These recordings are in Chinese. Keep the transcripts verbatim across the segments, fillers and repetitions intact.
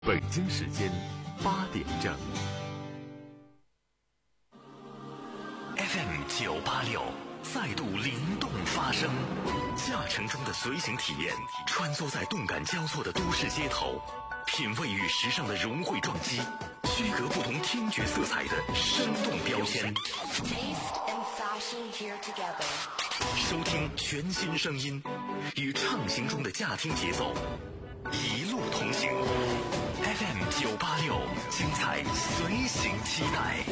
北京时间八点整。 F M 九八六再度灵动发声，驾乘中的随行体验，穿梭在动感交错的都市街头，品味与时尚的融汇撞击，区隔不同听觉色彩的生动标签。收听全新声音，与畅行中的驾听节奏，一路同行。F M 九八六，精彩随行期待。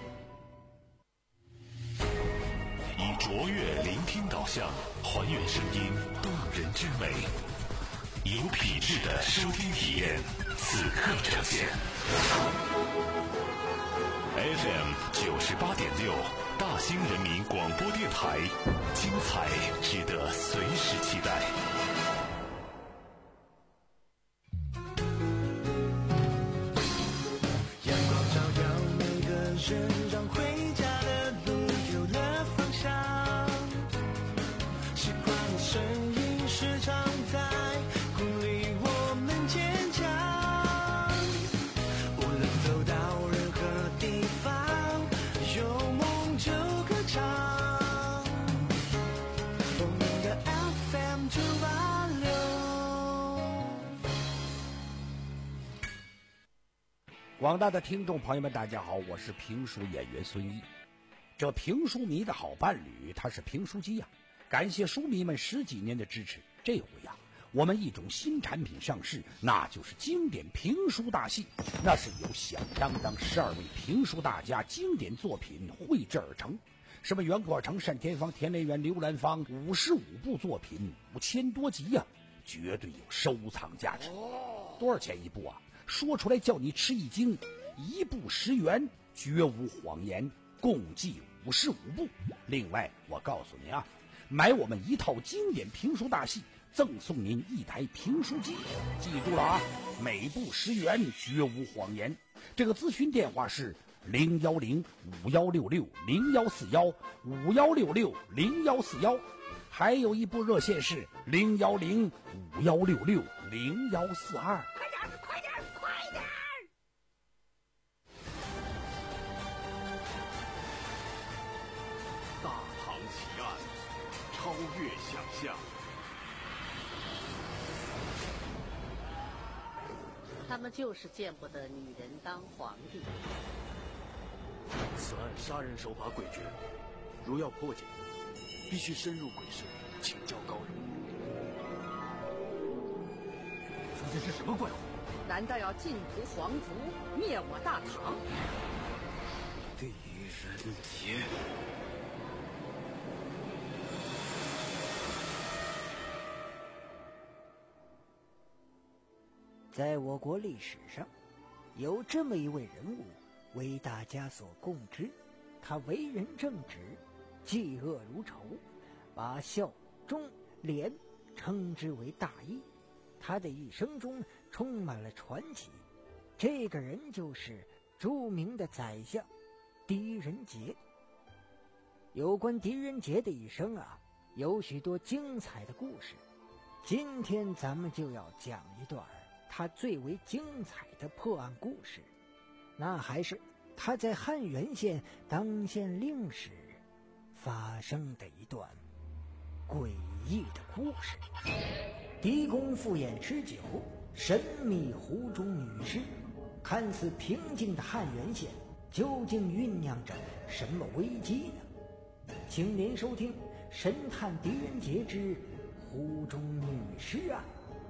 以卓越聆听导向，还原声音动人之美，有品质的收听体验，此刻呈现。F M 九十八点六，大兴人民广播电台，精彩值得随时期待。 阳光照耀每个人，让回家的路有了方向。习惯的声音时常在鼓励我们坚强。无论走到任何地方，有梦就歌唱。我们的 F M 九八六。 广大的听众朋友们大家好，我是评书演员孙一。这评书迷的好伴侣他是评书机呀、啊，感谢书迷们十几年的支持。这回呀、啊，我们一种新产品上市，那就是经典评书大戏。那是由响当当十二位评书大家经典作品绘制而成，什么袁阔成、单田芳、田连元、刘兰芳，五十五部作品，五千多集呀、啊，绝对有收藏价值。多少钱一部啊？说出来叫你吃一惊，一部十元，绝无谎言，共计五十五部。另外我告诉您啊，买我们一套经典评书大戏，赠送您一台评书机。记住了啊，每部十元，绝无谎言。这个咨询电话是零幺零五幺六六零幺四幺五幺六六零幺四幺，还有一部热线是零幺零五幺六六零幺四二。快点快点！ 大唐奇案，超越想象。 他们就是见不得女人当皇帝。 此案杀人手法诡谲，如要破解，必须深入鬼市，请教高人。 这是什么怪物？ 难道要尽图皇族，灭我大唐？ 狄仁杰， 在我国历史上，有这么一位人物，为大家所共知。他为人正直，嫉恶如仇，把孝、忠、廉称之为大义。他的一生中充满了传奇，这个人就是著名的宰相狄仁杰。有关狄仁杰的一生啊，有许多精彩的故事。今天咱们就要讲一段他最为精彩的破案故事，那还是他在汉源县当县令时发生的一段诡异的故事。狄公赴宴吃酒，神秘湖中女尸，看似平静的汉源县究竟酝酿着什么危机呢？请您收听《神探狄仁杰之湖中女尸案》。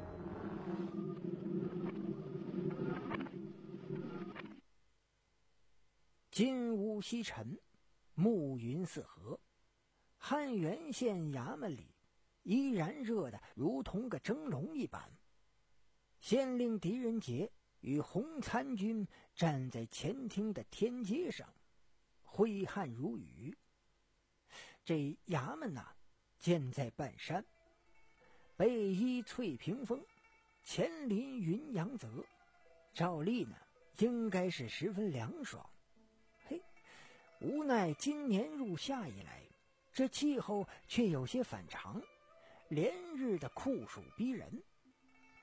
金乌西沉，暮云四合，汉源县衙门里依然热得如同个蒸笼一般。县令狄仁杰与红参军站在前厅的天阶上，挥汗如雨。这衙门呐、啊，建在半山，背依翠屏峰，前临云阳泽，照例呢应该是十分凉爽。嘿，无奈今年入夏以来，这气候却有些反常，连日的酷暑逼人。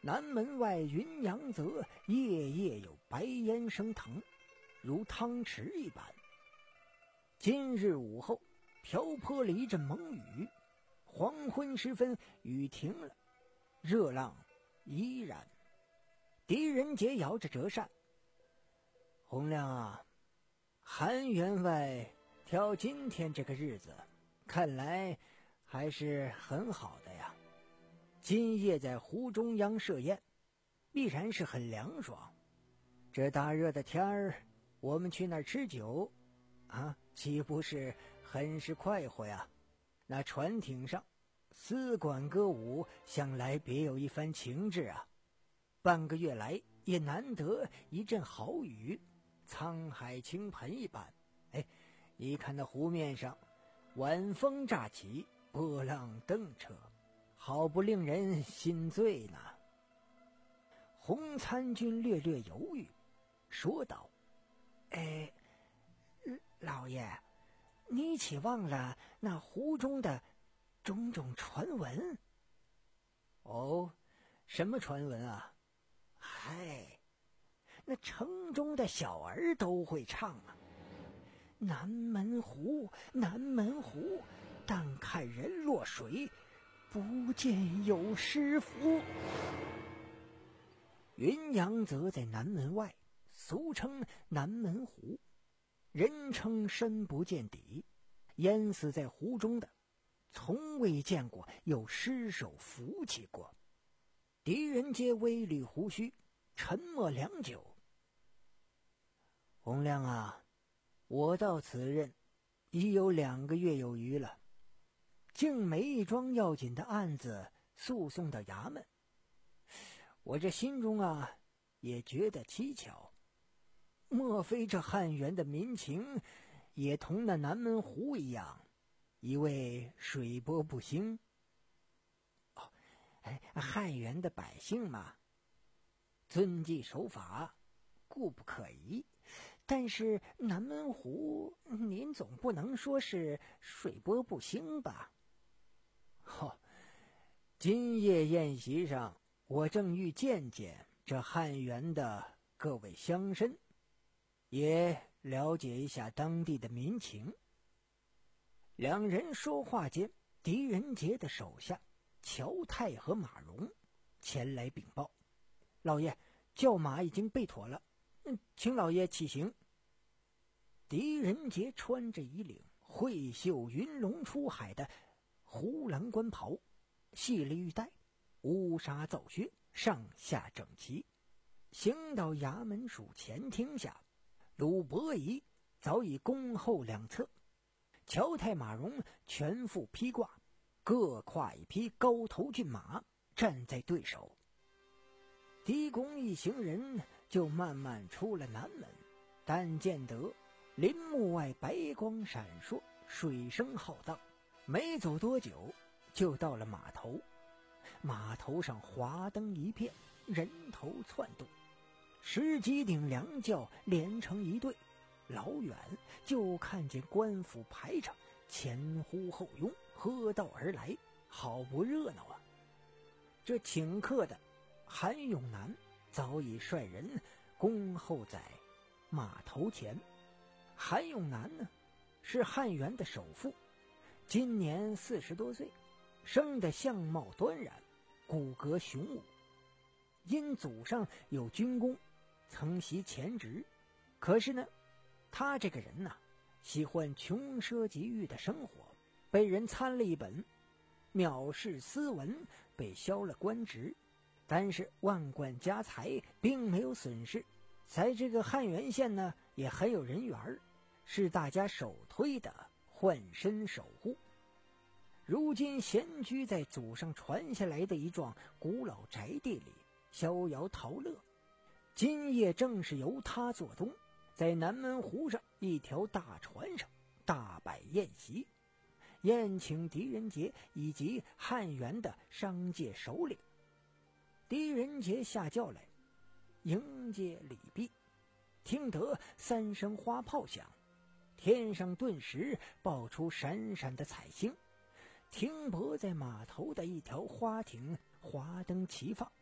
南门外云阳泽夜夜有白烟升腾，如汤池一般。今日午后瓢泼了一阵猛雨，黄昏时分雨停了，热浪依然。狄仁杰摇着折扇：洪亮啊，韩员外挑今天这个日子，看来还是很好的呀。今夜在湖中央设宴，必然是很凉爽。这大热的天儿，我们去那儿吃酒啊，岂不是很是快活呀？那船艇上丝管歌舞，想来别有一番情致啊。半个月来也难得一阵好雨，沧海倾盆一般。哎，你看那湖面上晚风乍起，波浪蹬车，好不令人心醉呢。洪参军略略犹豫，说道：哎，老爷，你岂忘了那湖中的种种传闻？哦，什么传闻啊？嗨，那城中的小儿都会唱啊。南门湖，南门湖，但看人落水，不见有师傅。云阳泽在南门外，俗称南门湖，人称深不见底，淹死在湖中的从未见过有尸首浮起过。狄仁杰微捋胡须，沉默良久。洪亮啊，我到此任已有两个月有余了，竟没一桩要紧的案子诉讼到衙门，我这心中啊也觉得蹊跷。莫非这汉源的民情也同那南门湖一样，一味水波不兴？哦，哎，汉源的百姓嘛，遵纪守法，固不可疑。但是南门湖，您总不能说是水波不兴吧？哦，今夜宴席上，我正欲见见这汉源的各位乡绅，也了解一下当地的民情。两人说话间，狄仁杰的手下乔泰和马荣前来禀报：老爷，轿马已经备妥了，嗯，请老爷起行。狄仁杰穿着一领会绣云龙出海的胡兰官袍，系了玉带，乌纱皂靴，上下整齐，行到衙门署前厅下，鲁伯仪早已恭候两侧，乔太马荣全副披挂，各跨一匹高头骏马，站在对手。狄公一行人就慢慢出了南门，但见得林木外白光闪烁，水声浩荡，没走多久就到了码头。码头上华灯一片，人头窜动，十几顶凉轿连成一队，老远就看见官府排场前呼后拥，喝道而来，好不热闹啊。这请客的韩永南早已率人恭候在码头前。韩永南呢，是汉源的首富，今年四十多岁，生得相貌端然，骨骼雄武。因祖上有军功，曾袭前职，可是呢，他这个人呐，喜欢穷奢极欲的生活，被人参了一本，藐视斯文，被削了官职。但是万贯家财并没有损失，在这个汉源县呢，也很有人缘，是大家首推的换身守护。如今闲居在祖上传下来的一幢古老宅地里，逍遥陶乐。今夜正是由他做东，在南门湖上一条大船上大摆宴席，宴请狄仁杰以及汉源的商界首领。狄仁杰下轿来迎接礼毕，听得三声花炮响，天上顿时爆出闪闪的彩星，停泊在码头的一条花艇华灯齐放，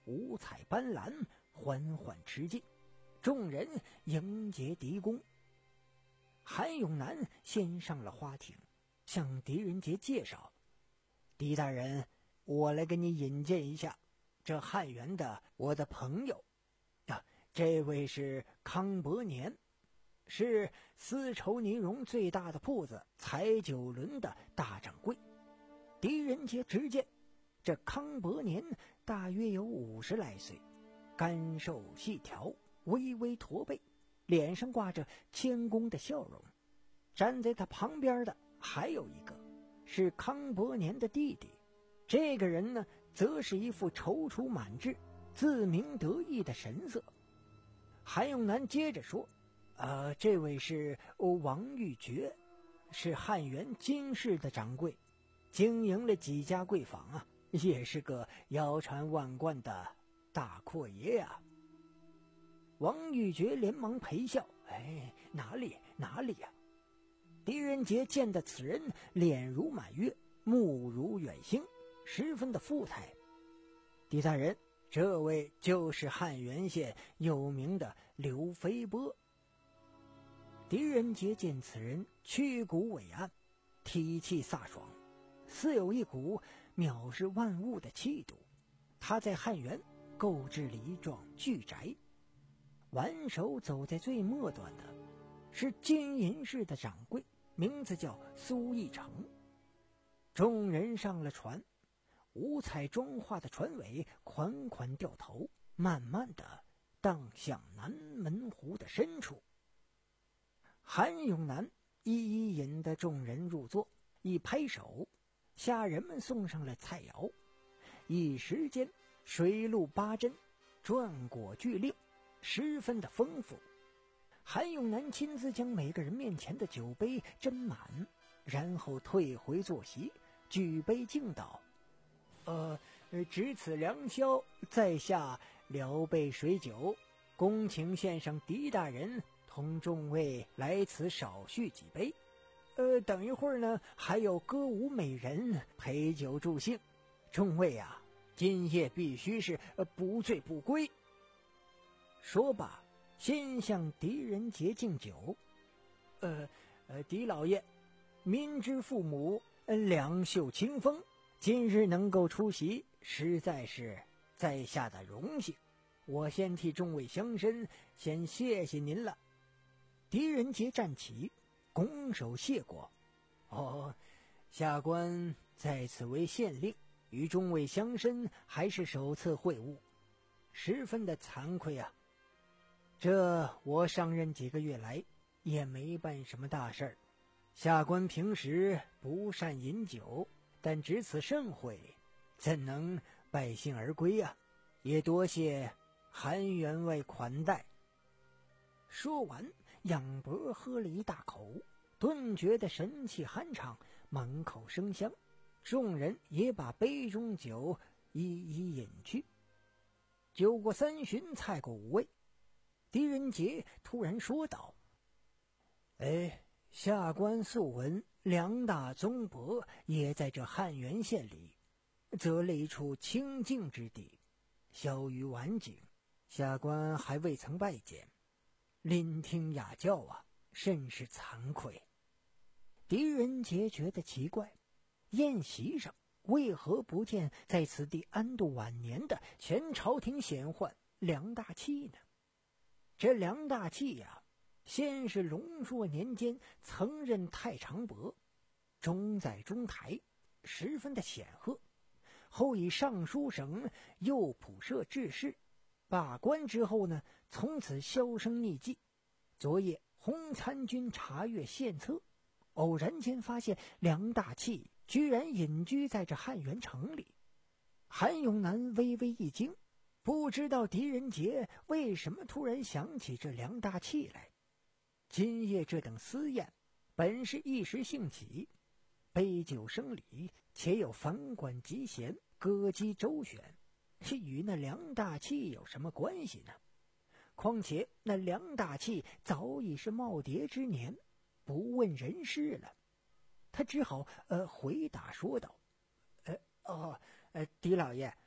五彩斑斓，缓缓驰进，众人迎接狄公。韩永南先上了花艇，向狄仁杰介绍：狄大人，我来给你引荐一下，这汉源的我的朋友啊，这位是康伯年，是丝绸呢绒最大的铺子彩九轮的大掌柜。狄仁杰只见这康伯年大约有五十来岁，干瘦细条，微微驼背，脸上挂着谦恭的笑容。站在他旁边的还有一个是康伯年的弟弟，这个人呢，则是一副踌躇满志、自鸣得意的神色。韩永南接着说：呃，这位是王玉珏，是汉源金氏的掌柜，经营了几家贵坊啊，也是个腰缠万贯的大阔爷呀、啊。王玉珏连忙陪笑：哎，哪里哪里呀、啊！狄仁杰见得此人脸如满月，目如远星，十分的富态。狄大人，这位就是汉源县有名的刘飞波。狄仁杰见此人曲骨伟岸，体气飒爽，似有一股藐视万物的气度。他在汉源购置了一幢巨宅，挽手走在最末端的是金银市的掌柜，名字叫苏义成。众人上了船，五彩妆化的船尾款款掉头，慢慢的荡向南门湖的深处。韩永南一一引得众人入座，一拍手，下人们送上了菜肴。一时间水陆八珍，馔果俱令，十分的丰富。韩永南亲自将每个人面前的酒杯斟满，然后退回坐席，举杯敬道：呃，值此良宵，在下聊备水酒，恭请献上狄大人同众位来此少叙几杯。呃，等一会儿呢，还有歌舞美人陪酒助兴，众位啊，今夜必须是不醉不归。说罢，先向狄仁杰敬酒。呃呃，狄老爷，民之父母，两袖清风，今日能够出席，实在是在下的荣幸。我先替众位乡绅先谢谢您了。狄仁杰站起，拱手谢过。哦，下官在此为县令，与众位乡绅还是首次会晤，十分的惭愧啊。这我上任几个月来也没办什么大事儿，下官平时不善饮酒，但值此盛会，怎能败兴而归啊？也多谢韩员外款待。说完，仰脖喝了一大口，顿觉得神气酣畅，满口生香。众人也把杯中酒一一饮去。酒过三巡，菜过五味，狄仁杰突然说道：哎，下官素闻梁大宗伯也在这汉源县里择了一处清静之地，小于晚景，下官还未曾拜见，聆听雅教啊，甚是惭愧。狄仁杰觉得奇怪，宴席上为何不见在此地安度晚年的前朝廷显宦梁大器呢？这梁大器呀、啊，先是隆朔年间曾任太常伯，中在中台，十分的显赫。后以尚书省右仆射致仕，罢官之后呢，从此销声匿迹。昨夜洪参军查阅献策，偶然间发现梁大器居然隐居在这汉源城里。韩永南微微一惊，不知道狄仁杰为什么突然想起这梁大器来。今夜这等私宴本是一时兴起，杯酒生理，且有房管集贤，歌姬周旋，与那梁大器有什么关系呢？况且那梁大器早已是耄耋之年，不问人事了。他只好呃回答说道：呃哦呃狄老爷，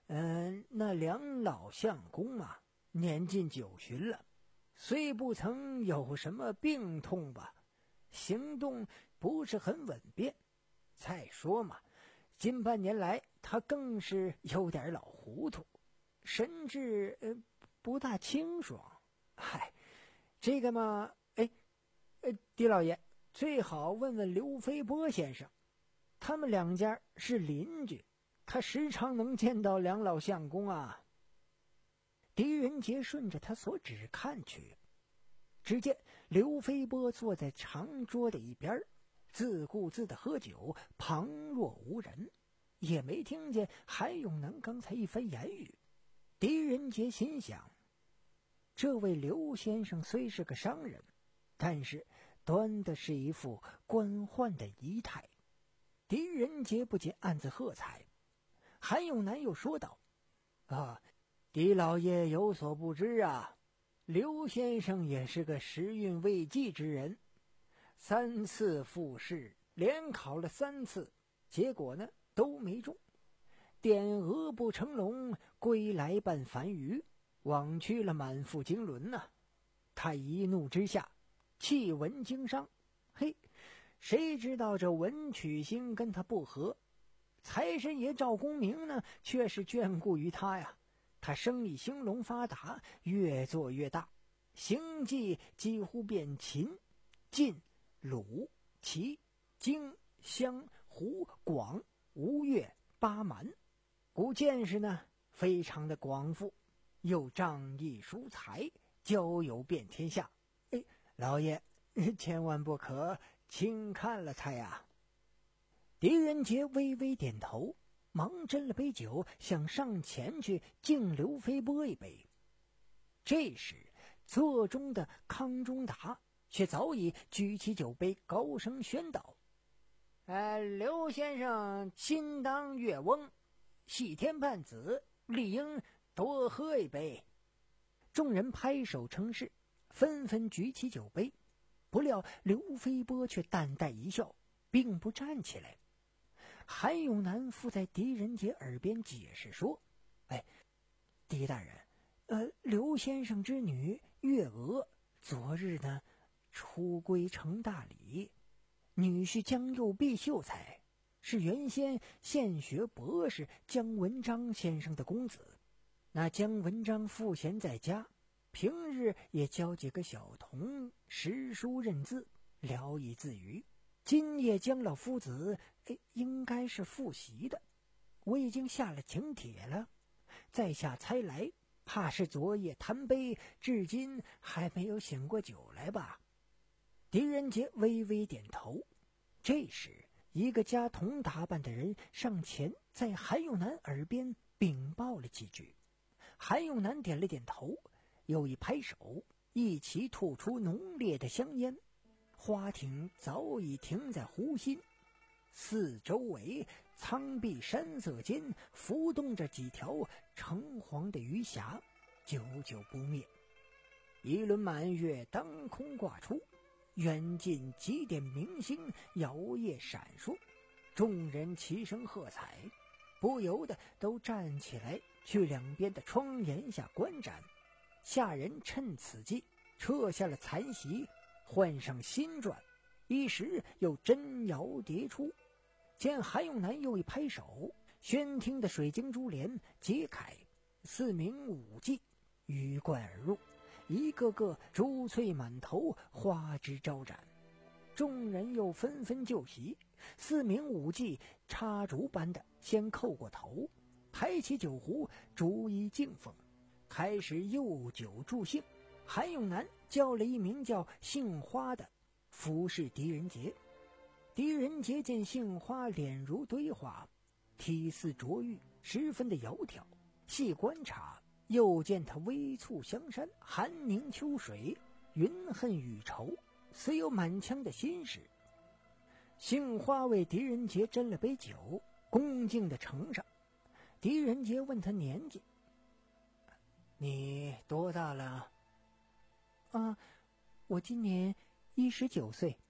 嗯、呃，那梁老相公啊，年近九旬了，虽不曾有什么病痛吧，行动不是很稳便。再说嘛，近半年来他更是有点老糊涂，神志呃不大清爽。嗨，这个嘛，哎，呃，狄老爷最好问问刘飞波先生，他们两家是邻居，他时常能见到梁老相公啊。狄仁杰顺着他所指看去，只见刘飞波坐在长桌的一边，自顾自的喝酒，旁若无人，也没听见韩永南刚才一番言语。狄仁杰心想，这位刘先生虽是个商人，但是端的是一副官宦的仪态。狄仁杰不禁暗自喝彩。韩永南又说道：啊，狄老爷有所不知啊，刘先生也是个时运未济之人，三次复试，连考了三次，结果呢都没中，点鹅不成龙，归来半凡鱼，枉去了满腹经纶呐、啊。他一怒之下弃文经商，嘿，谁知道这文曲星跟他不合，财神爷赵公明呢却是眷顾于他呀。他生意兴隆发达，越做越大，行迹几乎遍秦、晋、鲁、齐、荆、襄、胡、广、吴越、巴蛮，故见识呢非常的广富，又仗义疏财，交友遍天下。哎，老爷千万不可轻看了他呀。狄仁杰微微点头，忙斟了杯酒，想上前去敬刘飞波一杯。这时座中的康中达却早已举起酒杯，高声宣道：呃，刘先生亲当岳翁，系天半子，理应多喝一杯。众人拍手称是，纷纷举起酒杯。不料刘飞波却淡淡一笑，并不站起来。韩永南附在狄仁杰耳边解释说：哎，狄大人，呃，刘先生之女月娥昨日呢出归成大礼，女婿江右弼秀才是原先现学博士江文章先生的公子。那江文章赋闲在家，平日也教几个小童识书认字，聊以自娱。今夜江老夫子哎，应该是复习的，我已经下了请帖了，在下猜来，怕是昨夜贪杯，至今还没有醒过酒来吧。狄仁杰微微点头。这时一个家童打扮的人上前在韩永南耳边禀报了几句。韩永南点了点头，又一拍手，一起吐出浓烈的香烟。花艇早已停在湖心，四周围苍碧山色间浮动着几条橙黄的鱼霞，久久不灭。一轮满月当空挂出，远近几点明星摇曳闪烁，众人齐声喝彩，不由得都站起来去两边的窗檐下观展。下人趁此机撤下了残席，换上新馔，一时又真摇迭出。见韩永南又一拍手，宣厅的水晶珠帘揭开，四名舞伎鱼贯而入，一个个珠翠满头，花枝招展。众人又纷纷就席，四名舞伎插竹般的先叩过头，抬起酒壶逐一敬奉，开始诱酒助兴。韩永南叫了一名叫杏花的服侍狄仁杰。狄仁杰见杏花脸如堆花，体似琢玉，十分的窈窕，细观察又见他微蹙香山，寒凝秋水，云恨雨愁，似有满腔的心事。杏花为狄仁杰斟了杯酒，恭敬地呈上。狄仁杰问他年纪：你多大了？啊，我今年一十九岁。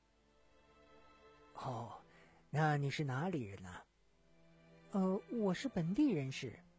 哦，那你是哪里人呢、啊？呃，我是本地人士。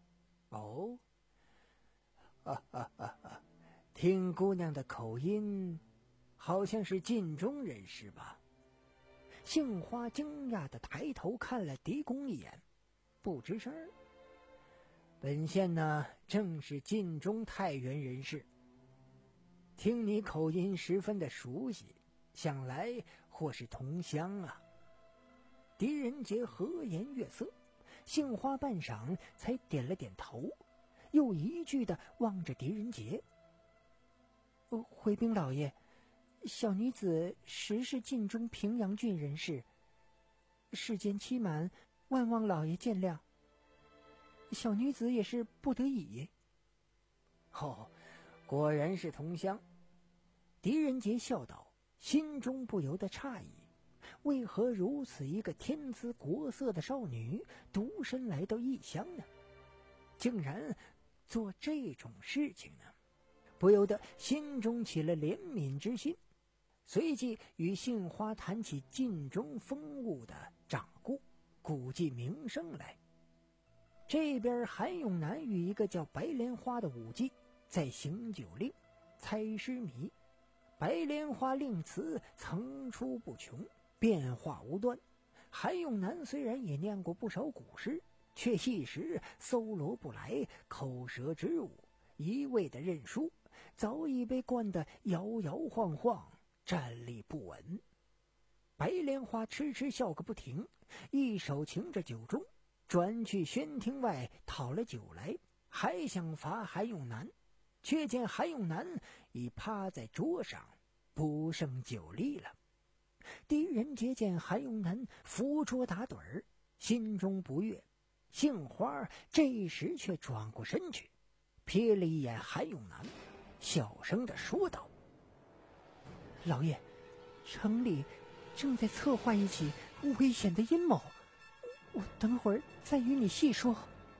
哦，哈哈哈哈，听姑娘的口音，好像是晋中人士吧？杏花惊讶地抬头看了狄公一眼，不吱声。本县呢，正是晋中太原人士。听你口音十分的熟悉，想来或是同乡啊。狄仁杰和颜悦色，杏花半晌才点了点头，又一句的望着狄仁杰。哦，回禀老爷，小女子实是晋中平阳郡人士，世间期满，万望老爷见谅。小女子也是不得已。哦，果然是同乡。狄仁杰笑道，心中不由得诧异，为何如此一个天姿国色的少女独身来到异乡呢？竟然做这种事情呢？不由得心中起了怜悯之心，随即与杏花谈起晋中风物的掌故，古迹名声来。这边韩永南与一个叫白莲花的舞伎在行酒令、猜诗谜。白莲花令词层出不穷，变化无端。韩永南虽然也念过不少古诗，却一时搜罗不来口舌之物，一味的认输，早已被灌得摇摇晃晃，站立不稳。白莲花痴痴笑个不停，一手擎着酒盅，转去轩厅外讨了酒来，还想罚韩永南，却见韩永南已趴在桌上，不胜酒力了。狄仁杰见韩永南扶桌打盹儿，心中不悦。杏花这时却转过身去，瞥了一眼韩永南，小声地说道：“老爷，城里正在策划一起危险的阴谋，我等会儿再与你细说。”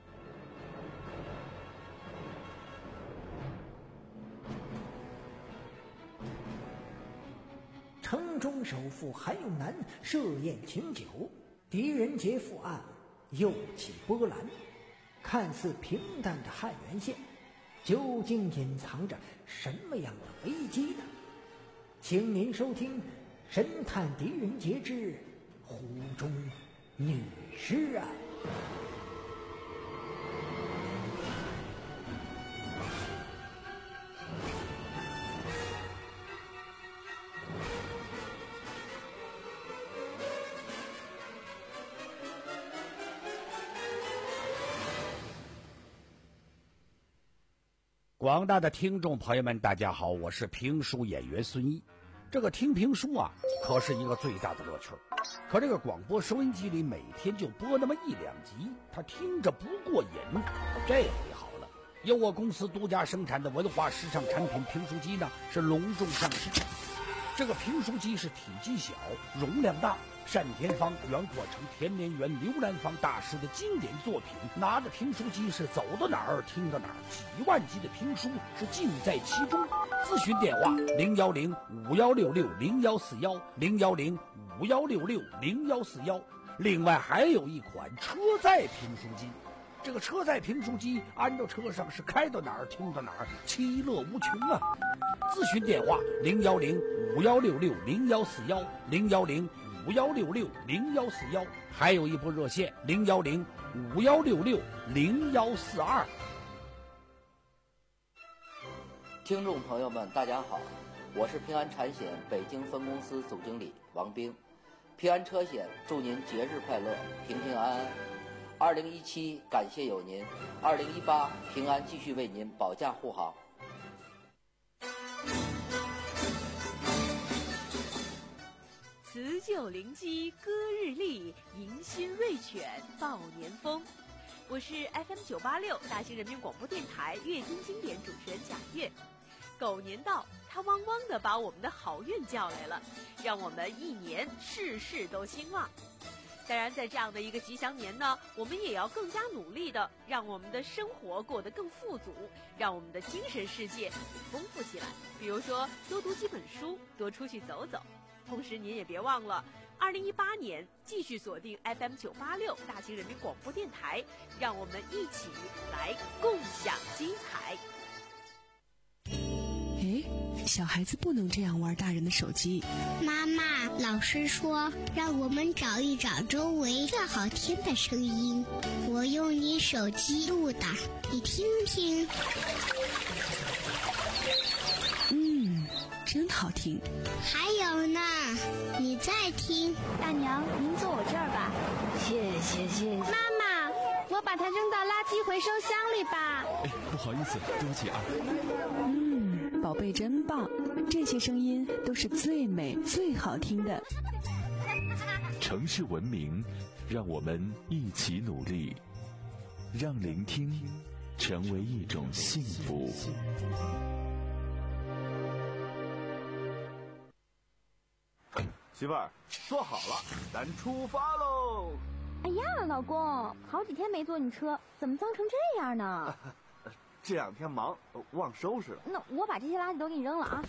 城中首富韩永南设宴请酒，狄仁杰赴案，又起波澜。看似平淡的汉源县，究竟隐藏着什么样的危机呢？请您收听《神探狄仁杰之湖中女尸案》。 广大的听众朋友们，大家好，我是评书演员孙一。这个听评书啊，可是一个最大的乐趣。可这个广播收音机里每天就播那么一两集，他听着不过瘾。这回好了，由我公司独家生产的文化时尚产品评书机呢，是隆重上市。这个评书机是体积小，容量大，单田芳、袁阔成、田连元、刘兰芳大师的经典作品。拿着评书机是走到哪儿听到哪儿，几万集的评书是尽在其中。咨询电话零幺零五幺六六零幺四幺零幺零五幺六六零幺四幺。另外还有一款车载评书机。这个车载评书机安到车上是开到哪儿听到哪儿，其乐无穷啊！咨询电话零幺零五幺六六零幺四幺零幺零五幺六六零幺四幺，还有一部热线零幺零五幺六六零幺四二。 听众朋友们，大家好，我是平安产险北京分公司总经理王兵。平安车险祝您节日快乐，平平安安。二零一七感谢有您，二零一八平安继续为您保驾护航。 辞旧临机歌日丽，迎新瑞犬报年风。我是 F M 九八六大兴人民广播电台月经经典主持人贾月。狗年到，它汪汪地把我们的好运叫来了，让我们一年事事都兴旺。当然，在这样的一个吉祥年呢，我们也要更加努力的让我们的生活过得更富足，让我们的精神世界丰富起来。比如说，多读几本书，多出去走走。 同时您也别忘了二零一八年继续锁定 F M 九八六大型人民广播电台，让我们一起来共享精彩。 诶，小孩子不能这样玩大人的手机。 妈妈，老师说让我们找一找周围最好听的声音，我用你手机录的，你听听。 嗯，真好听。 还有呢，你再听。 大娘，您坐我这儿吧。 谢谢谢谢。 妈妈，我把它扔到垃圾回收箱里吧。 哎，不好意思，对不起啊。 嗯，宝贝真棒，这些声音都是最美最好听的。 城市文明，让我们一起努力，让聆听成为一种幸福。 媳妇儿，坐好了，咱出发喽！ 哎呀，老公，好几天没坐你车，怎么脏成这样呢？ 这两天忙，忘收拾了。 那我把这些垃圾都给你扔了啊！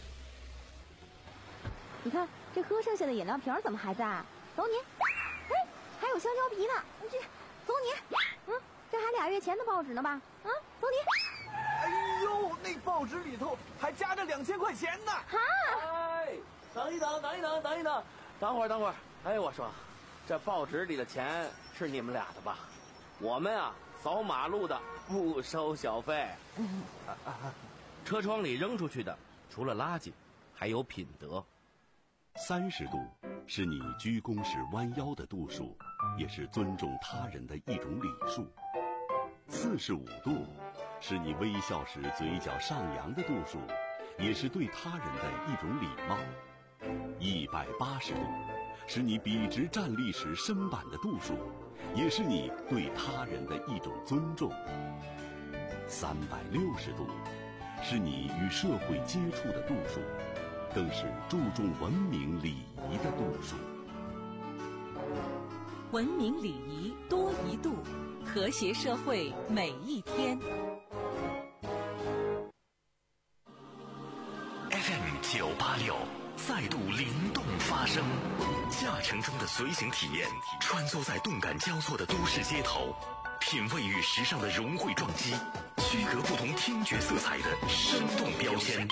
你看这喝剩下的饮料瓶怎么还在？走你！哎，还有香蕉皮呢，你这走你！嗯，这还俩月前的报纸呢吧？啊，走你！ 哎呦，那报纸里头还夹着两千块钱呢！ 哈！ 哎，等一等，等一等，等一等，等会儿，等会儿。哎，我说，这报纸里的钱是你们俩的吧？我们啊，扫马路的不收小费。 嗯啊啊、车窗里扔出去的，除了垃圾，还有品德。 三十度是你鞠躬时弯腰的度数，也是尊重他人的一种礼数。四十五度是你微笑时嘴角上扬的度数，也是对他人的一种礼貌。一百八十度是你笔直站立时身板的度数，也是你对他人的一种尊重。三百六十度是你与社会接触的度数，更是注重文明礼仪的度数。 文明礼仪多一度，和谐社会每一天。 F M 九八六再度灵动发声，驾乘中的随行体验，穿梭在动感交错的都市街头，品味与时尚的融汇撞击，区隔不同听觉色彩的生动标签。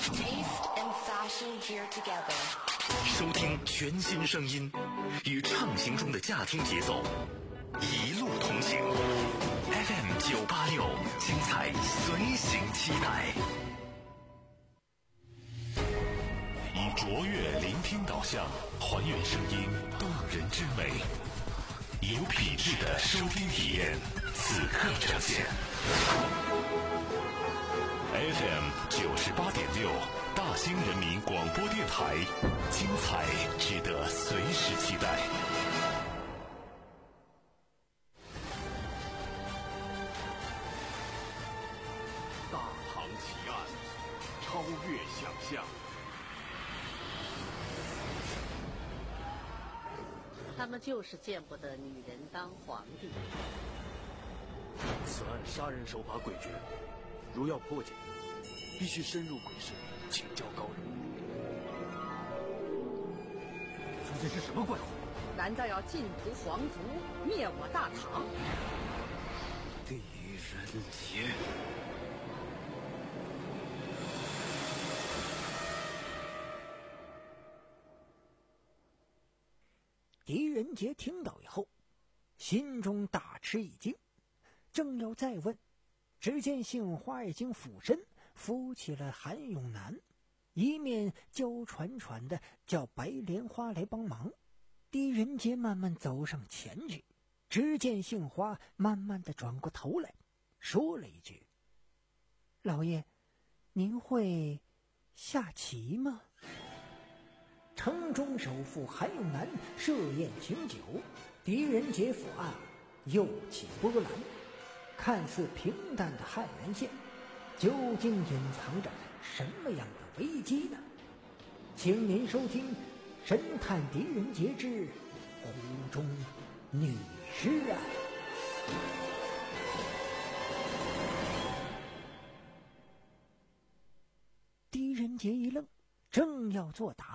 收听全新声音，与畅行中的驾听节奏，一路同行。F M 九八六，精彩随行期待。以卓越聆听导向，还原声音动人之美，有品质的收听体验，此刻呈现。F M 九十八点六，大兴人民广播电台，精彩值得随时期待。 大唐奇案，超越想象。 他们就是见不得女人当皇帝。 此案杀人手法诡谲，如要破解，必须深入鬼市，请教高人。 说这是什么怪话？ 难道要尽屠皇族，灭我大唐？ 狄仁杰。 狄仁杰听到以后，心中大吃一惊，正要再问，只见杏花已经俯身扶起了韩永南，一面娇喘喘的叫白莲花来帮忙。狄仁杰慢慢走上前去，只见杏花慢慢的转过头来，说了一句：“老爷，您会下棋吗？”城中首富韩永南设宴请酒，狄仁杰府案又起波澜。看似平淡的汉源县，究竟隐藏着什么样的危机呢？请您收听《神探狄仁杰之湖中女尸案》。狄仁杰一愣，正要作答，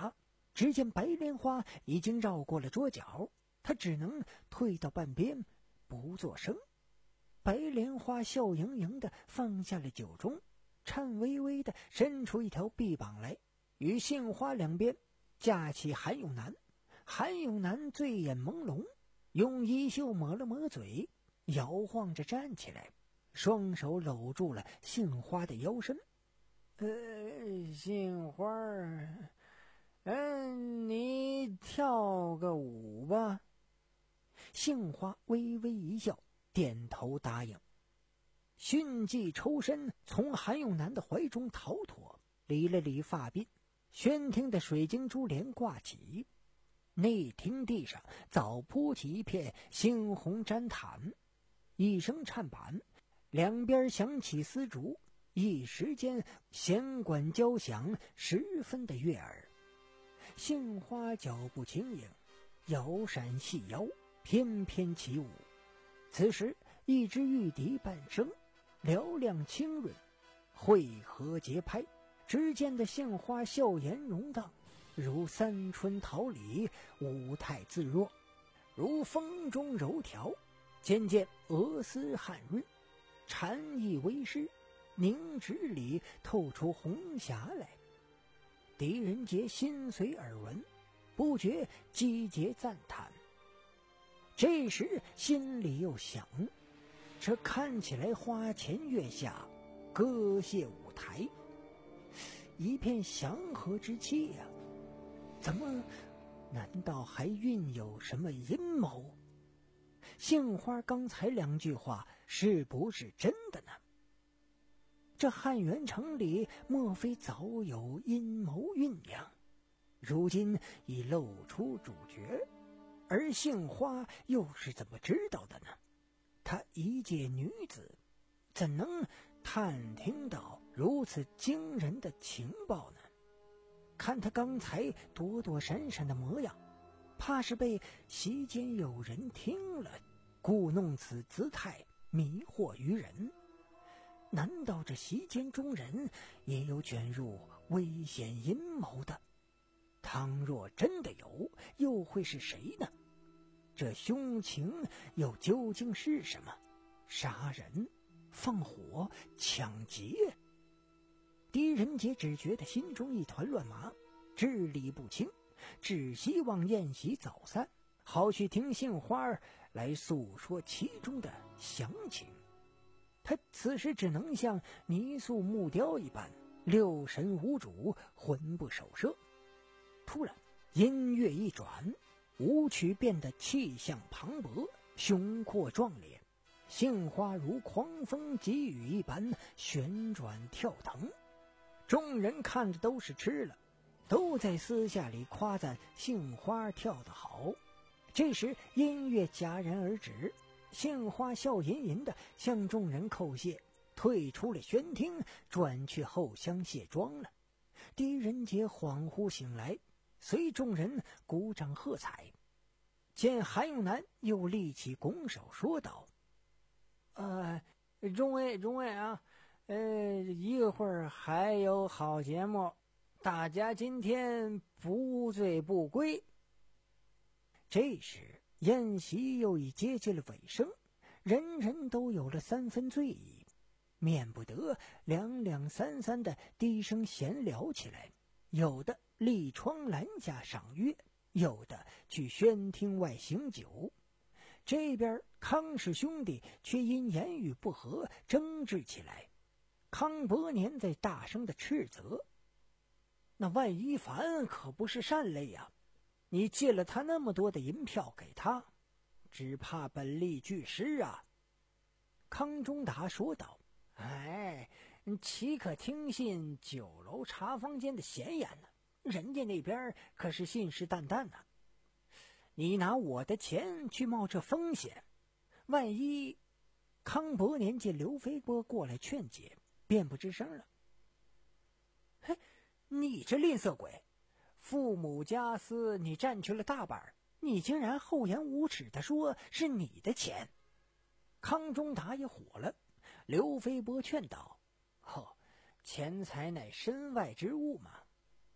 只见白莲花已经绕过了桌角，他只能退到半边，不作声。白莲花笑盈盈地放下了酒盅，颤巍巍地伸出一条臂膀来，与杏花两边架起韩永南。韩永南醉眼朦胧，用衣袖抹了抹嘴，摇晃着站起来，双手搂住了杏花的腰身。呃，杏花儿，嗯，你跳个舞吧。杏花微微一笑，点头答应。迅即抽身从韩永南的怀中逃脱，理了理发鬓，宣厅的水晶珠帘挂起。内厅地上早铺起一片猩红毡毯，一声颤板，两边响起丝竹，一时间弦管交响，十分的悦耳。杏花脚步轻盈，摇闪细腰，翩翩起舞。此时一支玉笛半声，嘹亮清润，汇合节拍，只见的杏花笑颜容荡，如三春桃李，舞态自若，如风中柔条，渐渐鹅丝汉润，禅意为师，凝脂里透出红霞来。狄仁杰心随耳闻，不觉击节赞叹。这时心里又想，这看起来花前月下，歌榭舞台，一片祥和之气呀、啊，怎么难道还蕴有什么阴谋？杏花刚才两句话是不是真的呢？这汉元城里莫非早有阴谋酝酿，如今已露出主角，而杏花又是怎么知道的呢？她一介女子，怎能探听到如此惊人的情报呢？看她刚才躲躲闪闪的模样，怕是被席间有人听了，故弄此姿态，迷惑于人。难道这席间中人也有卷入危险阴谋的？倘若真的有，又会是谁呢？这凶情又究竟是什么？杀人、放火、抢劫？狄仁杰只觉得心中一团乱麻，支理不清，只希望宴席早散，好去听杏花来诉说其中的详情。他此时只能像泥塑木雕一般，六神无主，魂不守舍。突然音乐一转，舞曲变得气象磅礴，雄阔壮烈，杏花如狂风急雨一般旋转跳腾。众人看的都是吃了，都在私下里夸赞杏花跳得好。这时音乐戛然而止，杏花笑吟吟地向众人叩谢，退出了宣厅，转去后厢卸妆了。狄仁杰恍惚醒来，随众人鼓掌喝彩。见韩永南又立起拱手说道：呃，众位众位啊，呃，一会儿还有好节目，大家今天不醉不归。这时宴席又已接近了尾声，人人都有了三分醉意，免不得两两三三的低声闲聊起来，有的立窗栏下赏月，有的去宣厅外行酒。这边康氏兄弟却因言语不合争执起来。康伯年在大声的斥责：那万一凡可不是善类呀、啊，你借了他那么多的银票给他，只怕本利俱失啊。康中达说道：哎，岂可听信酒楼茶坊间的闲言呢？人家那边可是信誓旦旦呢、啊。你拿我的钱去冒这风险，万一……康伯年见刘飞波过来劝解，便不吱声了。嘿，你这吝啬鬼，父母家私你占去了大半，你竟然厚颜无耻地说是你的钱！康中达也火了。刘飞波劝道：哦，钱财乃身外之物嘛，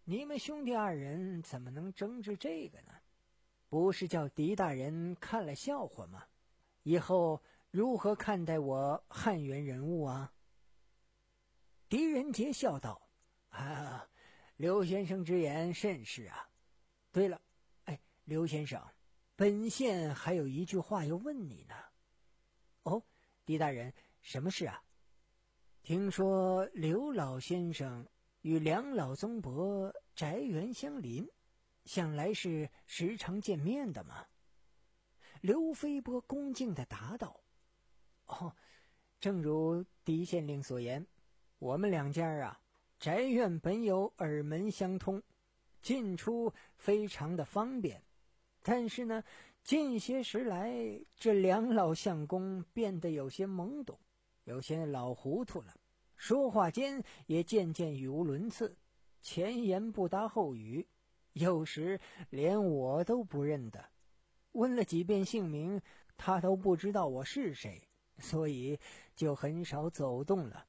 你们兄弟二人怎么能争执这个呢？不是叫狄大人看了笑话吗？以后如何看待我汉源人物啊？狄仁杰笑道：啊，刘先生之言甚是啊。对了，哎，刘先生，本县还有一句话要问你呢。哦，狄大人，什么事啊？听说刘老先生与梁老宗伯宅园相邻，想来是时常见面的吗？刘飞波恭敬地答道：哦，正如狄县令所言，我们两家啊，宅院本有耳门相通，进出非常的方便。但是呢，近些时来，这梁老相公变得有些懵懂，有些老糊涂了，说话间也渐渐语无伦次，前言不搭后语，有时连我都不认得。问了几遍姓名，他都不知道我是谁，所以就很少走动了。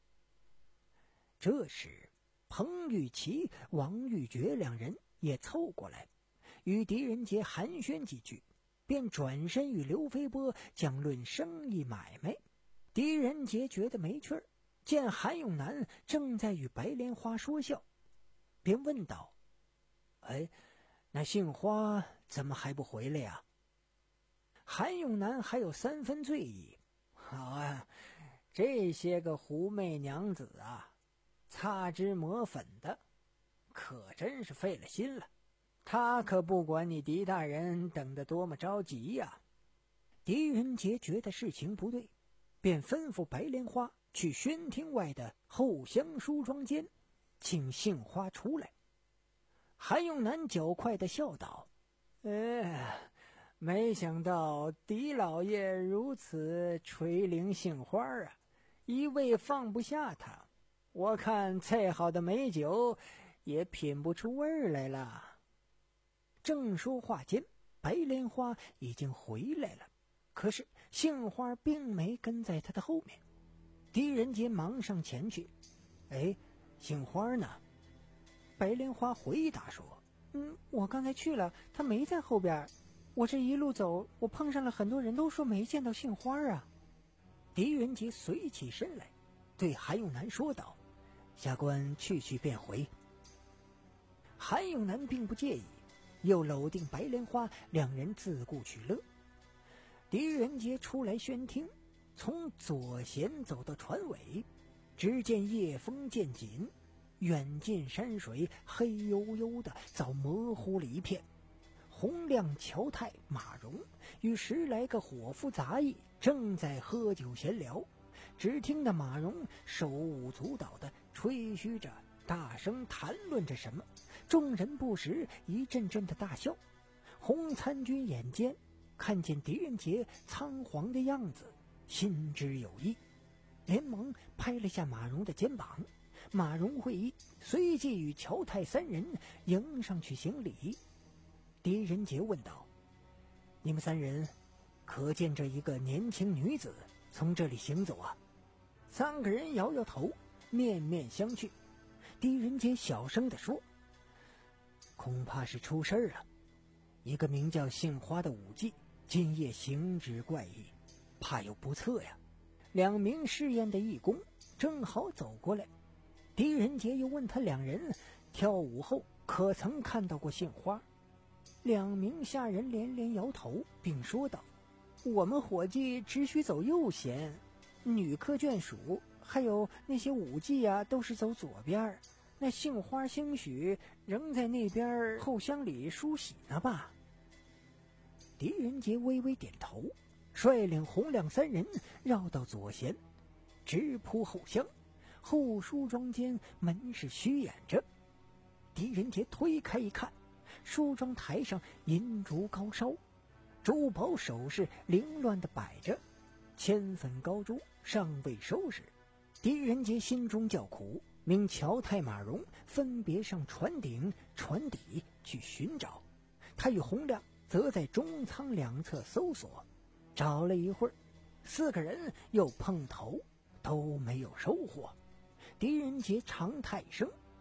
这时彭玉琪、王玉珏两人也凑过来，与狄仁杰寒暄几句，便转身与刘飞波讲论生意买卖。狄仁杰觉得没趣儿，见韩永南正在与白莲花说笑，便问道：哎，那杏花怎么还不回来呀？韩永南还有三分醉意：好啊，这些个狐媚娘子啊，擦脂抹粉的，可真是费了心了。他可不管你狄大人等得多么着急呀。狄仁杰觉得事情不对，便吩咐白莲花去宣厅外的后厢梳妆间请杏花出来。韩永南较快地笑道：哎，没想到狄老爷如此垂怜杏花啊，一味放不下他，我看再好的美酒也品不出味儿来了。正说话间，白莲花已经回来了，可是杏花并没跟在他的后面。狄仁杰忙上前去：哎，杏花呢？白莲花回答说：嗯，我刚才去了，他没在后边。我这一路走，我碰上了很多人，都说没见到杏花啊。狄仁杰随起身来，对韩永南说道：下官去去便回。韩永南并不介意，又搂定白莲花，两人自顾取乐。狄仁杰出来宣厅，从左贤走到船尾，只见夜风渐紧，远近山水黑黝黝的，早模糊了一片。洪亮、乔太、马荣与十来个伙夫杂役正在喝酒闲聊，只听得马荣手舞足蹈的吹嘘着，大声谈论着什么，众人不时一阵阵的大笑。洪参军眼尖，看见狄仁杰仓皇的样子，心知有意，连忙拍了下马荣的肩膀。马荣会意，随即与乔太三人迎上去行礼。狄仁杰问道：你们三人可见这一个年轻女子从这里行走啊？三个人摇摇头，面面相觑。狄仁杰小声地说：恐怕是出事了。一个名叫杏花的武妓今夜行止怪异，怕有不测呀。两名试验的义工正好走过来，狄仁杰又问他两人跳舞后可曾看到过杏花。两名下人连连摇头，并说道：我们伙计只许走右贤，女客眷属还有那些舞妓啊，都是走左边。那杏花兴许仍在那边后厢里梳洗呢吧。狄仁杰微微点头，率领洪亮三人绕到左贤，直扑后厢。后梳妆间门是虚掩着，狄仁杰推开一看，梳妆台上银烛高烧，珠宝首饰凌乱地摆着，铅粉膏珠尚未收拾。狄仁杰心中叫苦，命乔太、马荣分别上船顶、船底去寻找，他与洪亮则在中舱两侧搜索。找了一会儿，四个人又碰头，都没有收获。狄仁杰长叹一声，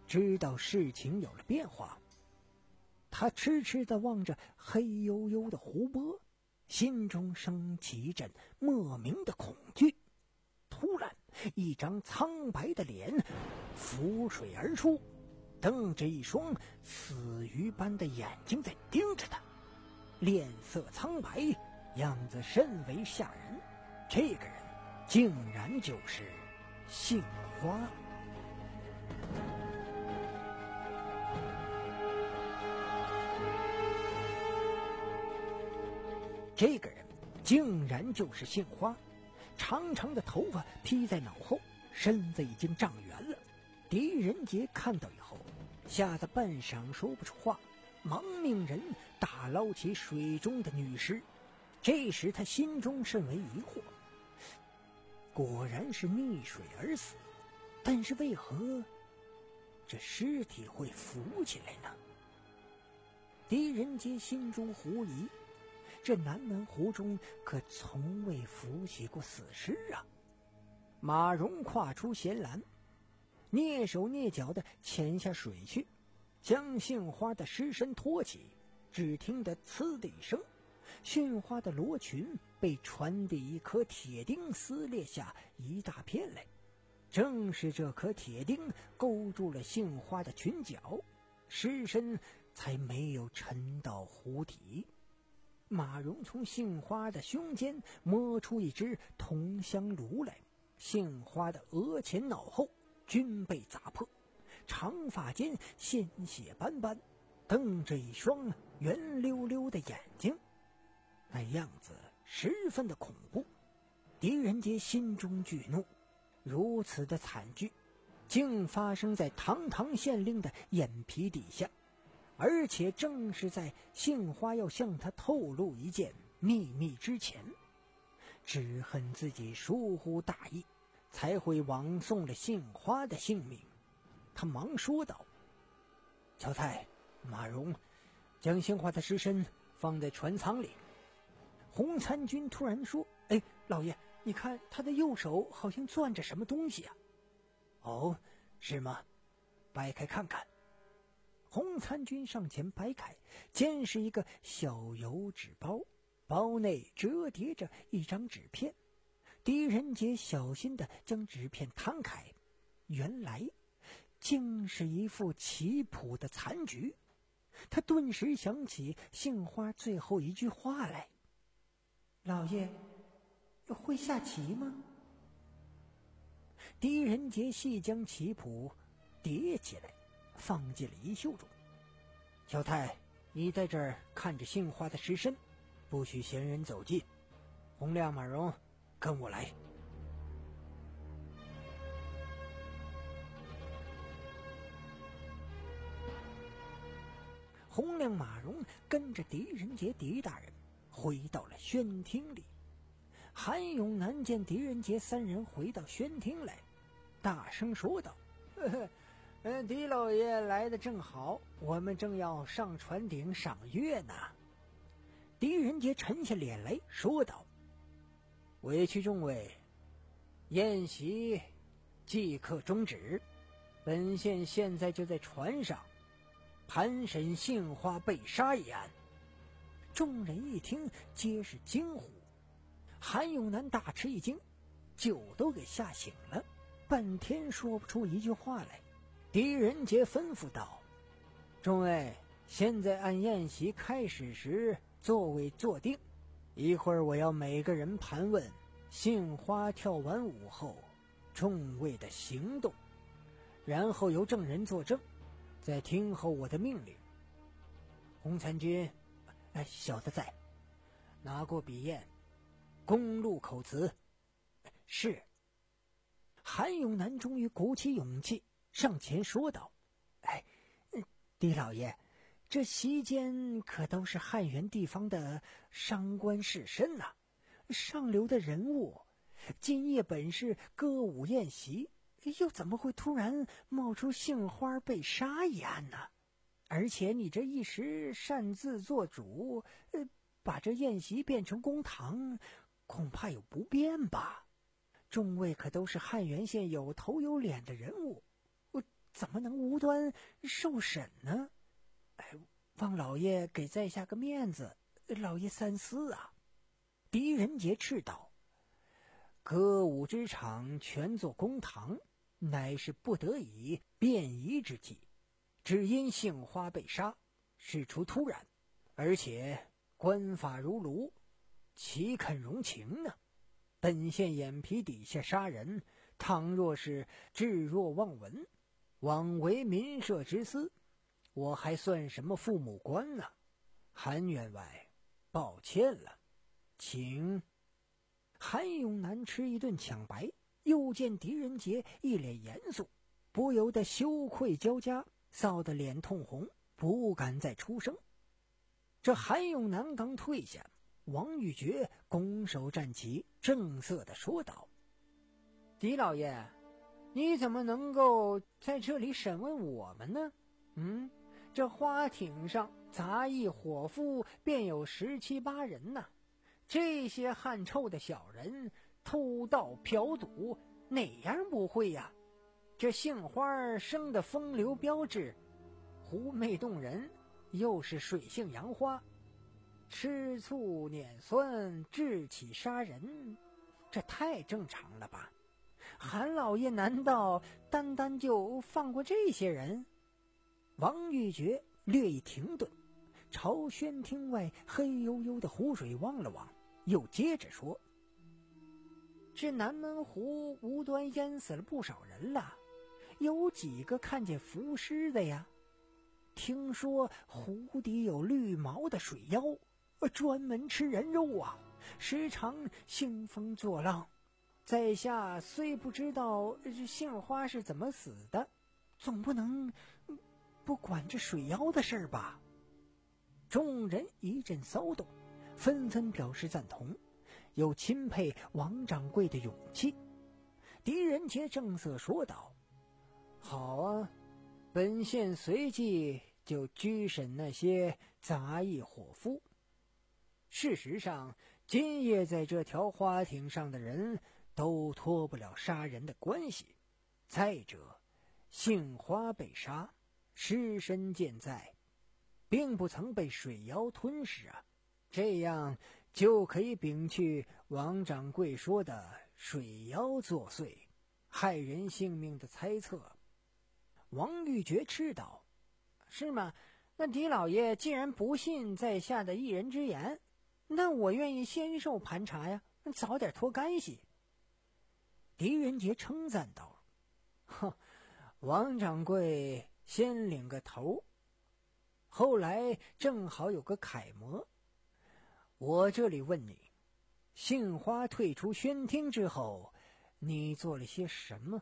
知道事情有了变化。他痴痴地望着黑黝黝的湖泊，心中升起一阵莫名的恐惧。突然，一张苍白的脸浮水而出，瞪着一双死鱼般的眼睛在盯着他，脸色苍白，样子甚为吓人。这个人竟然就是杏花。这个人竟然就是杏花，长长的头发披在脑后，身子已经长圆了。狄仁杰看到以后，吓得半晌说不出话，忙命人打捞起水中的女尸。这时他心中甚为疑惑，果然是溺水而死，但是为何这尸体会浮起来呢？狄仁杰心中狐疑，这南门湖中可从未浮起过死尸啊！马蓉跨出舷栏，蹑手蹑脚地潜下水去，将杏花的尸身托起。只听得呲的一声，杏花的罗裙被船底一颗铁钉撕裂下一大片来。正是这颗铁钉勾住了杏花的裙角，尸身才没有沉到湖底。马蓉从杏花的胸间摸出一只铜香炉来，杏花的额前脑后均被砸破，长发间鲜血斑斑，瞪着一双圆溜溜的眼睛，那样子十分的恐怖。狄仁杰心中惧怒，如此的惨剧竟发生在堂堂县令的眼皮底下，而且正是在杏花要向他透露一件秘密之前。只恨自己疏忽大意，才会枉送了杏花的性命。他忙说道：乔太、马蓉，将杏花的尸身放在船舱里。洪参军突然说：哎，老爷，你看他的右手好像攥着什么东西啊？哦，是吗？掰开看看。洪参军上前掰开，见是一个小油纸包，包内折叠着一张纸片。狄仁杰小心地将纸片摊开，原来竟是一副棋谱的残局。他顿时想起杏花最后一句话来：老爷会下棋吗？狄仁杰细将棋谱叠起来，放进了衣袖中。小太，你在这儿看着杏花的尸身，不许闲人走近。洪亮、马蓉，跟我来。洪亮、马蓉跟着狄仁杰、狄大人回到了宣厅里。韩永南见狄仁杰三人回到宣厅来，大声说道：呵呵呃，狄老爷来的正好，我们正要上船顶赏月呢。狄仁杰沉下脸来说道：委屈众位，宴席即刻终止，本县现在就在船上盘审杏花被杀一案。众人一听皆是惊呼。韩永南大吃一惊，酒都给吓醒了，半天说不出一句话来。狄仁杰吩咐道：众位，现在按宴席开始时座位坐定，一会儿我要每个人盘问杏花跳完舞后众位的行动，然后由证人作证，再听候我的命令。洪参军，哎，小的在。拿过笔砚，公录口词。是。韩永南终于鼓起勇气上前说道：哎，狄老爷，这席间可都是汉源地方的商官士绅呐、啊，上流的人物，今夜本是歌舞宴席，又怎么会突然冒出杏花被杀一案呢？而且你这一时擅自做主，呃，把这宴席变成公堂，恐怕有不便吧？众位可都是汉源县有头有脸的人物，我怎么能无端受审呢？哎，望老爷给在下个面子，老爷三思啊。狄仁杰斥道：歌舞之场全作公堂，乃是不得已便宜之计，只因杏花被杀，事出突然，而且官法如炉，岂肯容情呢？本县眼皮底下杀人，倘若是置若罔闻，枉为民社之私，我还算什么父母官呢？韩员外，抱歉了，请。韩永南吃一顿抢白，又见狄仁杰一脸严肃，不由得羞愧交加，臊得脸通红，不敢再出声。这韩永南刚退下，王玉珏拱手站起，正色地说道：狄老爷，你怎么能够在这里审问我们呢？嗯，这花艇上杂役伙夫便有十七八人呐，这些汗臭的小人偷盗嫖赌，哪样不会呀？这杏花生的风流标致，狐媚动人，又是水性杨花，吃醋碾酸，智起杀人，这太正常了吧？韩老爷难道单单就放过这些人？王玉珏略一停顿，朝宣厅外黑黝黝的湖水望了望，又接着说：这南门湖无端淹死了不少人了，有几个看见浮尸的呀？听说湖底有绿毛的水妖，专门吃人肉啊，时常兴风作浪。在下虽不知道杏花是怎么死的，总不能不管这水妖的事吧？众人一阵骚动，纷纷表示赞同，又钦佩王掌柜的勇气。狄仁杰正色说道：好啊，本县随即就拘审那些杂役伙夫。事实上，今夜在这条花艇上的人都脱不了杀人的关系。再者，杏花被杀，尸身健在，并不曾被水妖吞噬啊，这样就可以摒去王掌柜说的水妖作祟，害人性命的猜测。王玉珏斥道：是吗？那狄老爷既然不信在下的一人之言，那我愿意先受盘查呀，早点脱干系。狄仁杰称赞道：哼，王掌柜先领个头，后来正好有个楷模。我这里问你，杏花退出宣厅之后，你做了些什么？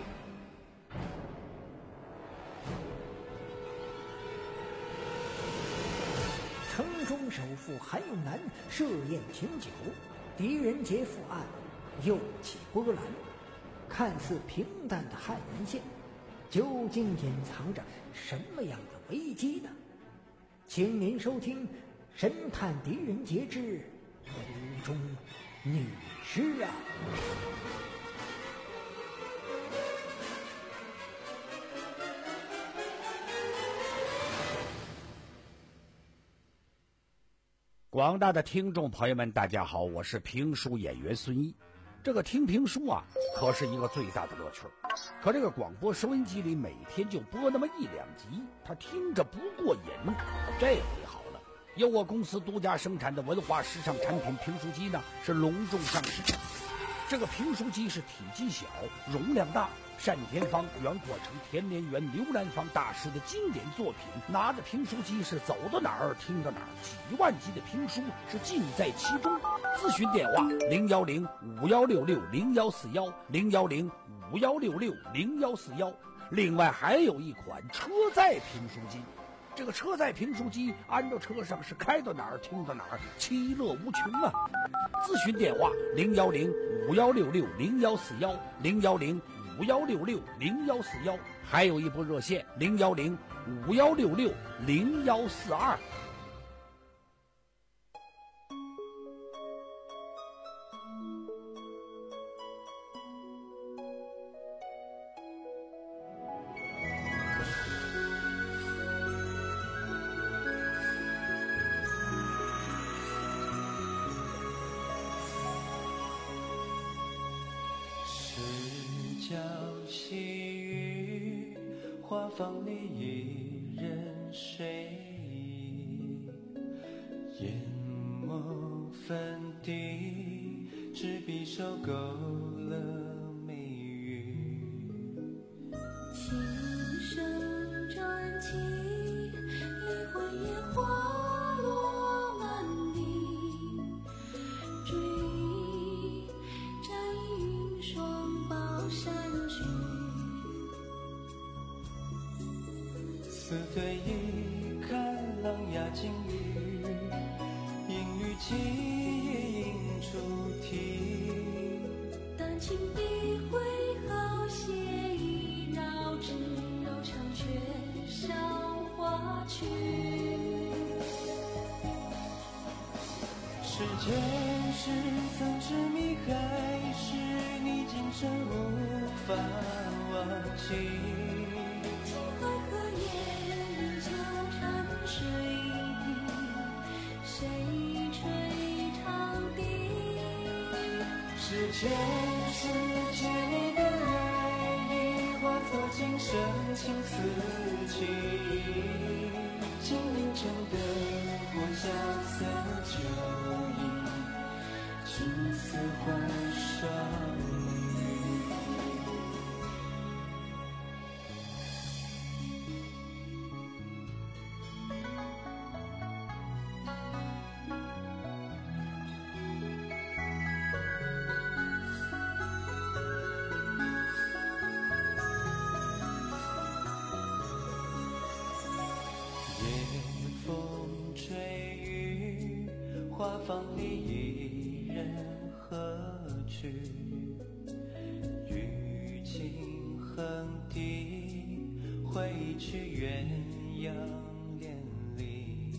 城中首富韩永南设宴请酒，狄仁杰赴案，又起波澜。看似平淡的汉人县，究竟隐藏着什么样的危机呢？请您收听《神探狄仁杰之湖中女尸》啊！ 广大的听众朋友们，大家好，我是评书演员孙一。这个听评书啊，可是一个最大的乐趣。可这个广播收音机里每天就播那么一两集，他听着不过瘾。这回好了，由我公司独家生产的文化时尚产品评书机呢，是隆重上市。这个评书机是体积小，容量大，单田芳、袁阔成、田连元、刘兰芳大师的经典作品，拿着评书机是走到哪儿听到哪儿，几万集的评书是尽在其中。咨询电话零幺零五幺六六零幺四幺零幺零五幺六六零幺四幺。另外还有一款车载评书机，这个车载评书机安到车上是开到哪儿听到哪儿，其乐无穷啊！咨询电话零幺零五幺六六零幺四幺零幺零五幺六六零幺四幺，还有一部热线零幺零五幺六六零幺四二。 房里一人睡意，研墨粉底，纸笔手勾勒眉宇。 琴声转起，离魂烟花落满地，追忆沾云霜抱山去。 似对一看琅琊金玉，应与记忆映出题。 丹青笔挥毫写意，绕指柔肠却笑花去。 世间事曾执迷，还是你今生无法忘记。世间是借你的爱意，化作今生情似记忆。金陵城的我萧瑟旧忆，青丝换双羽。花房里一人何去？雨尽横笛，挥去鸳鸯连理。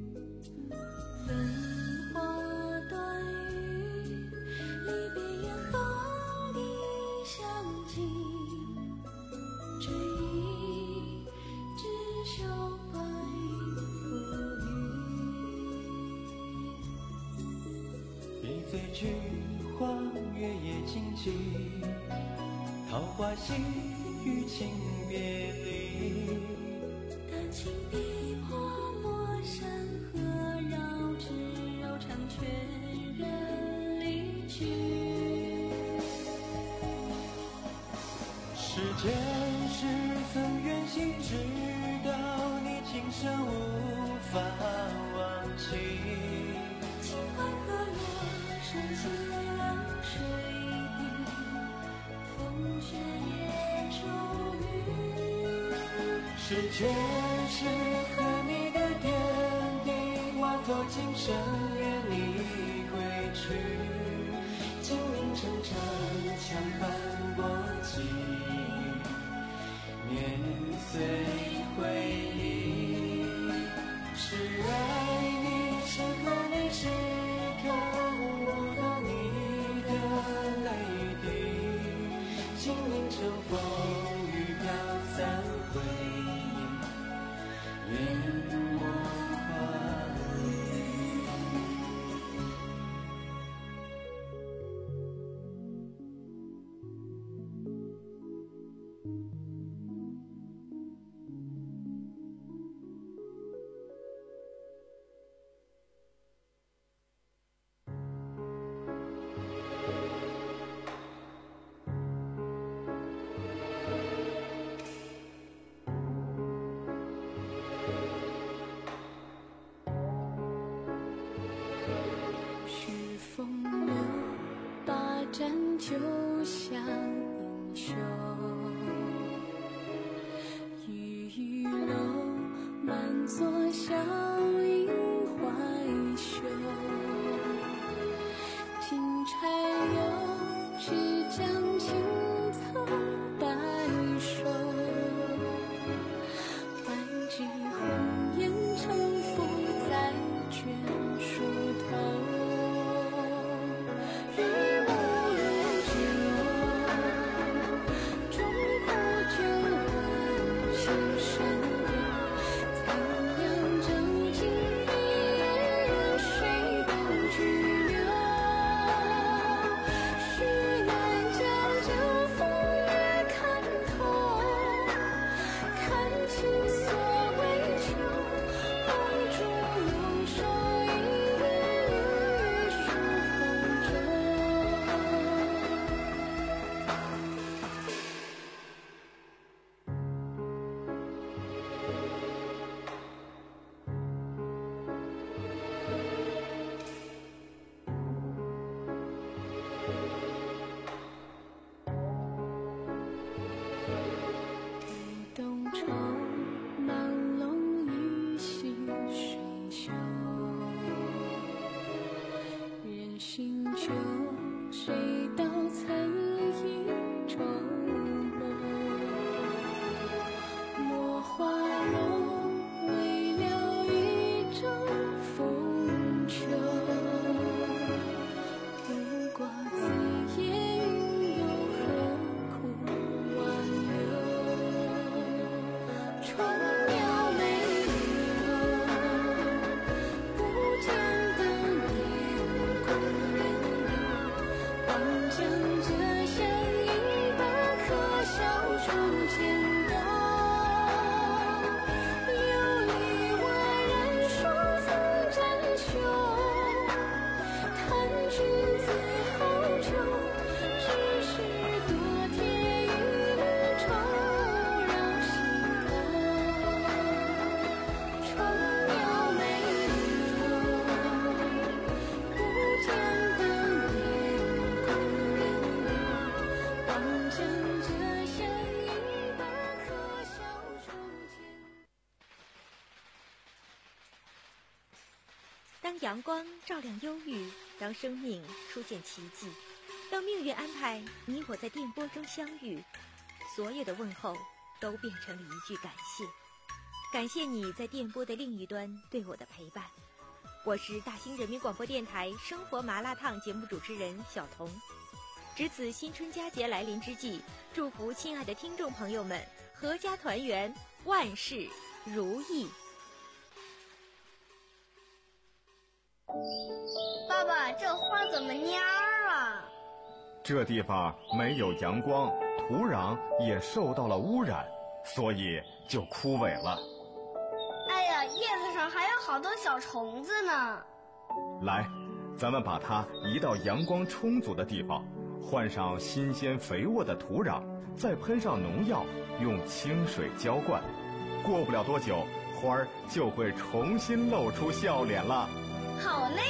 分花断语，离别烟横笛相近，追忆只手白云浮雨。 一醉菊花，月夜静寂，桃花戏，与情别离。 丹青笔泼墨山河，绕指柔肠却人离去。 世间事曾远行，直到你今生无法忘记。 秦淮河落，山西冷水滴，风雪夜骤雨。 世间事和你的点滴，化作今生愿你归去。金陵城城墙斑驳记忆，年岁回忆。是爱你，是和你，是看不到你的泪滴。金陵城风雨飘散回忆，淹没花雨。 当阳光照亮忧郁，当生命出现奇迹，当命运安排你我在电波中相遇，所有的问候都变成了一句感谢。感谢你在电波的另一端对我的陪伴。我是大兴人民广播电台生活麻辣烫节目主持人小彤。值此新春佳节来临之际，祝福亲爱的听众朋友们阖家团圆，万事如意。 爸爸，这花怎么蔫儿啊？ 这地方没有阳光，土壤也受到了污染，所以就枯萎了。 哎呀，叶子上还有好多小虫子呢。 来，咱们把它移到阳光充足的地方，换上新鲜肥沃的土壤，再喷上农药，用清水浇灌。过不了多久，花儿就会重新露出笑脸了。 好嘞，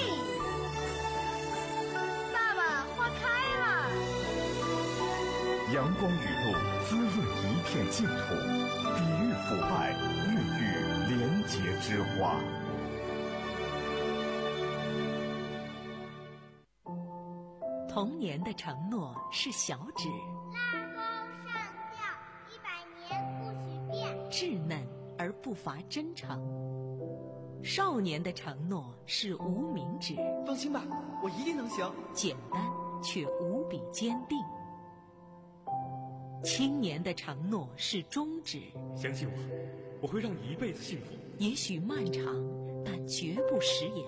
爸爸，花开了。 阳光雨露滋润一片净土，抵御腐败，孕育廉洁之花。 童年的承诺是小指， 拉钩上吊，一百年不许变， 稚嫩而不乏真诚。少年的承诺是无名指， 放心吧，我一定能行。 简单却无比坚定。青年的承诺是中指， 相信我，我会让你一辈子幸福。 也许漫长，但绝不食言。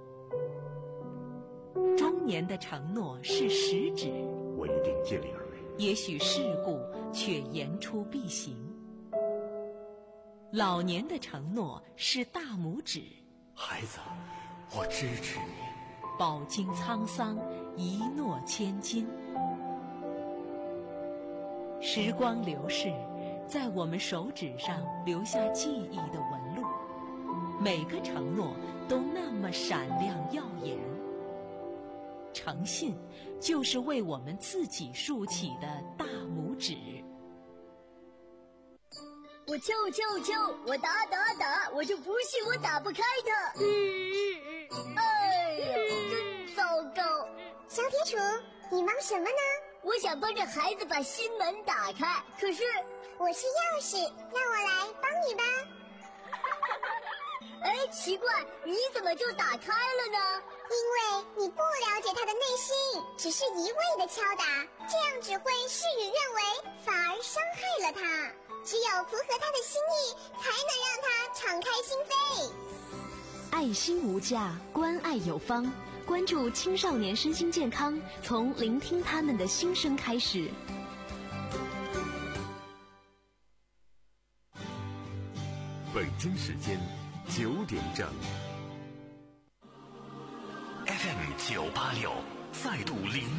中年的承诺是食指， 我一定尽力而为。 也许世故，却言出必行。老年的承诺是大拇指， 孩子，我支持你。 饱经沧桑，一诺千金。时光流逝，在我们手指上留下记忆的纹路，每个承诺都那么闪亮耀眼。诚信就是为我们自己竖起的大拇指。 我敲敲敲，我打打打，我就不信我打不开它。嗯、哎呀，真糟糕！ 小铁杵，你忙什么呢？ 我想帮着孩子把心门打开，可是我是钥匙，让我来帮你吧。 哎，奇怪，你怎么就打开了呢？ 因为你不了解他的内心，只是一味的敲打，这样只会事与愿违，反而伤害了他。只有符合他的心意，才能让他敞开心扉。 爱心无价，关爱有方。关注青少年身心健康，从聆听他们的心声开始。 北京时间九点整。F M 九八六再度零。